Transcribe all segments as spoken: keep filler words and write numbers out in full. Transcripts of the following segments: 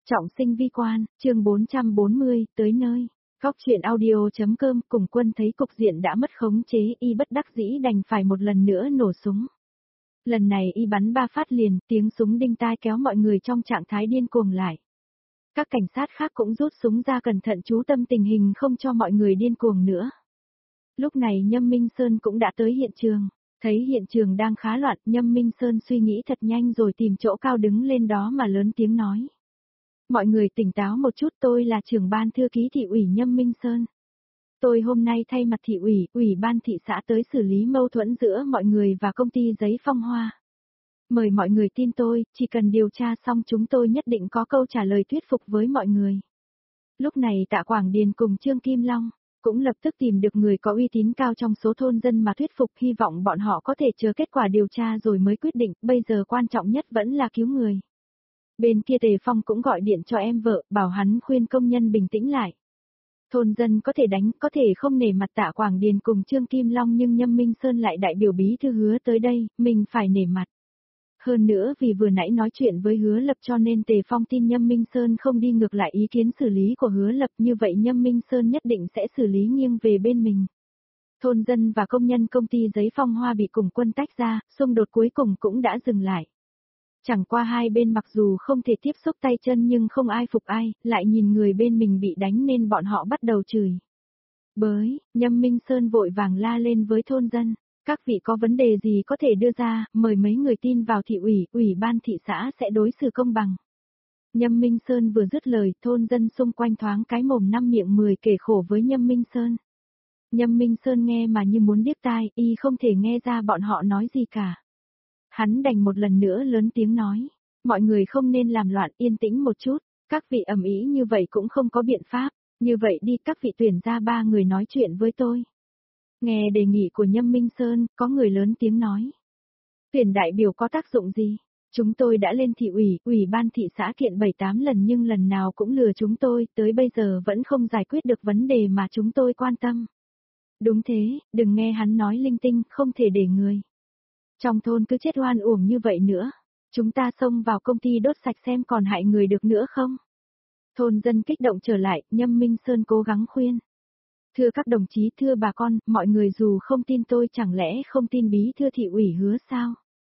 Trọng sinh vi quan, chương bốn trăm bốn mươi, tới nơi. Góc truyện audio.com cùng quân thấy cục diện đã mất khống chế, y bất đắc dĩ đành phải một lần nữa nổ súng. Lần này y bắn ba phát liền, tiếng súng đinh tai kéo mọi người trong trạng thái điên cuồng lại. Các cảnh sát khác cũng rút súng ra cẩn thận chú tâm tình hình không cho mọi người điên cuồng nữa. Lúc này Nhâm Minh Sơn cũng đã tới hiện trường. Thấy hiện trường đang khá loạn, Nhâm Minh Sơn suy nghĩ thật nhanh rồi tìm chỗ cao đứng lên đó mà lớn tiếng nói. Mọi người tỉnh táo một chút, tôi là trưởng ban thư ký thị ủy Nhâm Minh Sơn. Tôi hôm nay thay mặt thị ủy, ủy ban thị xã tới xử lý mâu thuẫn giữa mọi người và công ty giấy Phong Hoa. Mời mọi người tin tôi, chỉ cần điều tra xong chúng tôi nhất định có câu trả lời thuyết phục với mọi người. Lúc này Tạ Quảng Điền cùng Trương Kim Long cũng lập tức tìm được người có uy tín cao trong số thôn dân mà thuyết phục, hy vọng bọn họ có thể chờ kết quả điều tra rồi mới quyết định, bây giờ quan trọng nhất vẫn là cứu người. Bên kia Tề Phong cũng gọi điện cho em vợ, bảo hắn khuyên công nhân bình tĩnh lại. Thôn dân có thể đánh, có thể không nể mặt Tạ Quảng Điền cùng Trương Kim Long, nhưng Nhâm Minh Sơn lại đại biểu bí thư Hứa tới đây, mình phải nể mặt. Hơn nữa vì vừa nãy nói chuyện với Hứa Lập cho nên Tề Phong tin Nhâm Minh Sơn không đi ngược lại ý kiến xử lý của Hứa Lập, như vậy Nhâm Minh Sơn nhất định sẽ xử lý nghiêng về bên mình. Thôn dân và công nhân công ty giấy Phong Hoa bị cùng quân tách ra, xung đột cuối cùng cũng đã dừng lại. Chẳng qua hai bên mặc dù không thể tiếp xúc tay chân nhưng không ai phục ai, lại nhìn người bên mình bị đánh nên bọn họ bắt đầu chửi. Bới, Nhâm Minh Sơn vội vàng la lên với thôn dân. Các vị có vấn đề gì có thể đưa ra, mời mấy người tin vào thị ủy, ủy ban thị xã sẽ đối xử công bằng. Nhâm Minh Sơn vừa dứt lời, thôn dân xung quanh thoáng cái mồm năm miệng mười kể khổ với Nhâm Minh Sơn. Nhâm Minh Sơn nghe mà như muốn điếc tai, y không thể nghe ra bọn họ nói gì cả. Hắn đành một lần nữa lớn tiếng nói, mọi người không nên làm loạn, yên tĩnh một chút, các vị ầm ĩ như vậy cũng không có biện pháp, như vậy đi các vị tuyển ra ba người nói chuyện với tôi. Nghe đề nghị của Nhâm Minh Sơn, có người lớn tiếng nói. Tuyển đại biểu có tác dụng gì? Chúng tôi đã lên thị ủy, ủy ban thị xã kiện bảy tám lần nhưng lần nào cũng lừa chúng tôi, tới bây giờ vẫn không giải quyết được vấn đề mà chúng tôi quan tâm. Đúng thế, đừng nghe hắn nói linh tinh, không thể để người. Trong thôn cứ chết oan uổng như vậy nữa. Chúng ta xông vào công ty đốt sạch xem còn hại người được nữa không? Thôn dân kích động trở lại, Nhâm Minh Sơn cố gắng khuyên. Thưa các đồng chí, thưa bà con, mọi người dù không tin tôi chẳng lẽ không tin bí thư thị ủy Hứa sao?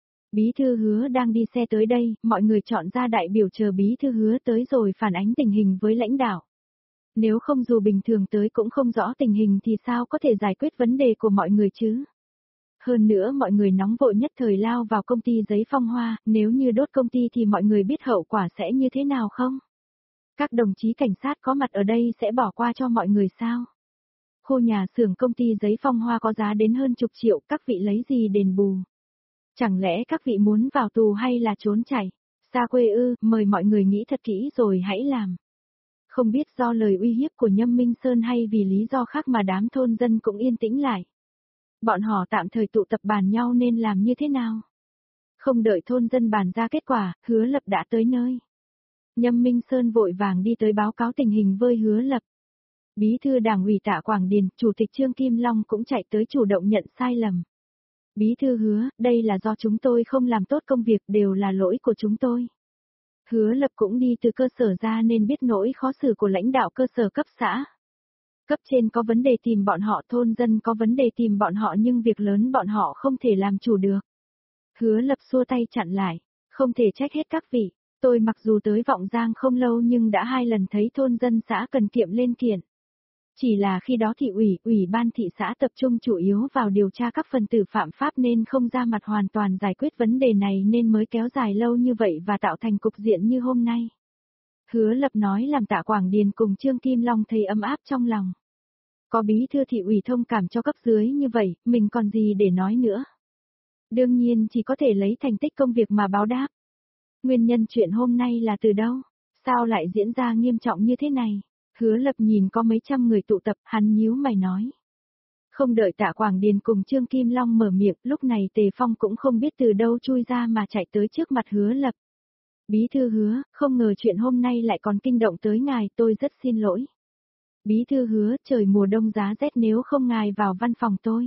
Bí thư Hứa đang đi xe tới đây, mọi người chọn ra đại biểu chờ bí thư Hứa tới rồi phản ánh tình hình với lãnh đạo. Nếu không dù bình thường tới cũng không rõ tình hình thì sao có thể giải quyết vấn đề của mọi người chứ? Hơn nữa mọi người nóng vội nhất thời lao vào công ty giấy Phong Hoa, nếu như đốt công ty thì mọi người biết hậu quả sẽ như thế nào không? Các đồng chí cảnh sát có mặt ở đây sẽ bỏ qua cho mọi người sao? Khu nhà xưởng công ty giấy Phong Hoa có giá đến hơn chục triệu, các vị lấy gì đền bù? Chẳng lẽ các vị muốn vào tù hay là trốn chạy? Xa quê ư, mời mọi người nghĩ thật kỹ rồi hãy làm. Không biết do lời uy hiếp của Nhâm Minh Sơn hay vì lý do khác mà đám thôn dân cũng yên tĩnh lại. Bọn họ tạm thời tụ tập bàn nhau nên làm như thế nào? Không đợi thôn dân bàn ra kết quả, Hứa Lập đã tới nơi. Nhâm Minh Sơn vội vàng đi tới báo cáo tình hình với Hứa Lập. Bí thư Đảng ủy Tạ Quảng Điền, Chủ tịch Trương Kim Long cũng chạy tới chủ động nhận sai lầm. Bí thư Hứa, đây là do chúng tôi không làm tốt công việc, đều là lỗi của chúng tôi. Hứa Lập cũng đi từ cơ sở ra nên biết nỗi khó xử của lãnh đạo cơ sở cấp xã. Cấp trên có vấn đề tìm bọn họ, thôn dân có vấn đề tìm bọn họ nhưng việc lớn bọn họ không thể làm chủ được. Hứa Lập xua tay chặn lại, không thể trách hết các vị, tôi mặc dù tới Vọng Giang không lâu nhưng đã hai lần thấy thôn dân xã cần kiệm lên kiện. Chỉ là khi đó thị ủy, ủy ban thị xã tập trung chủ yếu vào điều tra các phần tử phạm pháp nên không ra mặt hoàn toàn giải quyết vấn đề này nên mới kéo dài lâu như vậy và tạo thành cục diện như hôm nay. Hứa Lập nói làm Tạ Quảng Điền cùng Trương Kim Long thấy ấm áp trong lòng. Có bí thư thị ủy thông cảm cho cấp dưới như vậy, mình còn gì để nói nữa. Đương nhiên chỉ có thể lấy thành tích công việc mà báo đáp. Nguyên nhân chuyện hôm nay là từ đâu? Sao lại diễn ra nghiêm trọng như thế này? Hứa Lập nhìn có mấy trăm người tụ tập, hắn nhíu mày nói. Không đợi Tạ Quảng Điền cùng Trương Kim Long mở miệng, lúc này Tề Phong cũng không biết từ đâu chui ra mà chạy tới trước mặt Hứa Lập. Bí thư Hứa, không ngờ chuyện hôm nay lại còn kinh động tới ngài, tôi rất xin lỗi. Bí thư Hứa, trời mùa đông giá rét nếu không ngài vào văn phòng tôi.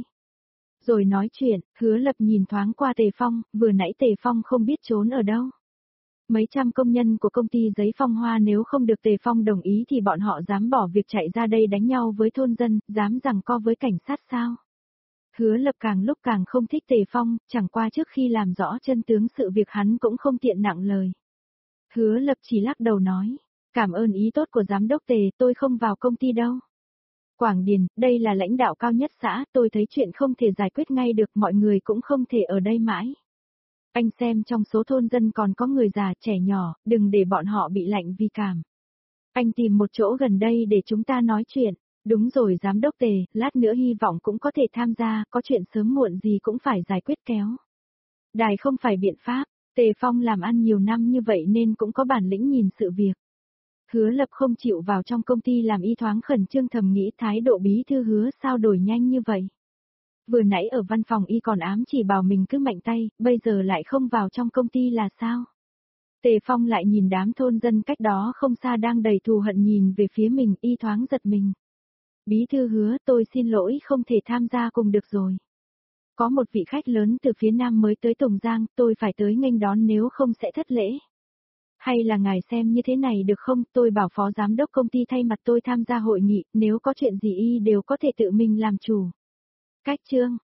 Rồi nói chuyện, Hứa Lập nhìn thoáng qua Tề Phong, vừa nãy Tề Phong không biết trốn ở đâu. Mấy trăm công nhân của công ty giấy Phong Hoa nếu không được Tề Phong đồng ý thì bọn họ dám bỏ việc chạy ra đây đánh nhau với thôn dân, dám giằng co với cảnh sát sao? Hứa Lập càng lúc càng không thích Tề Phong, chẳng qua trước khi làm rõ chân tướng sự việc hắn cũng không tiện nặng lời. Hứa Lập chỉ lắc đầu nói, cảm ơn ý tốt của giám đốc Tề, tôi không vào công ty đâu. Quảng Điền, đây là lãnh đạo cao nhất xã, tôi thấy chuyện không thể giải quyết ngay được, mọi người cũng không thể ở đây mãi. Anh xem trong số thôn dân còn có người già trẻ nhỏ, đừng để bọn họ bị lạnh vì cảm. Anh tìm một chỗ gần đây để chúng ta nói chuyện. Đúng rồi giám đốc Tề, lát nữa hy vọng cũng có thể tham gia, có chuyện sớm muộn gì cũng phải giải quyết kéo. Đài không phải biện pháp, Tề Phong làm ăn nhiều năm như vậy nên cũng có bản lĩnh nhìn sự việc. Hứa Lập không chịu vào trong công ty làm y thoáng khẩn trương thầm nghĩ thái độ bí thư Hứa sao đổi nhanh như vậy. Vừa nãy ở văn phòng y còn ám chỉ bảo mình cứ mạnh tay, bây giờ lại không vào trong công ty là sao? Tề Phong lại nhìn đám thôn dân cách đó không xa đang đầy thù hận nhìn về phía mình, y thoáng giật mình. Bí thư Hứa, tôi xin lỗi không thể tham gia cùng được rồi. Có một vị khách lớn từ phía Nam mới tới Tùng Giang, tôi phải tới nghênh đón nếu không sẽ thất lễ. Hay là ngài xem như thế này được không, tôi bảo phó giám đốc công ty thay mặt tôi tham gia hội nghị, nếu có chuyện gì y đều có thể tự mình làm chủ. Cách chương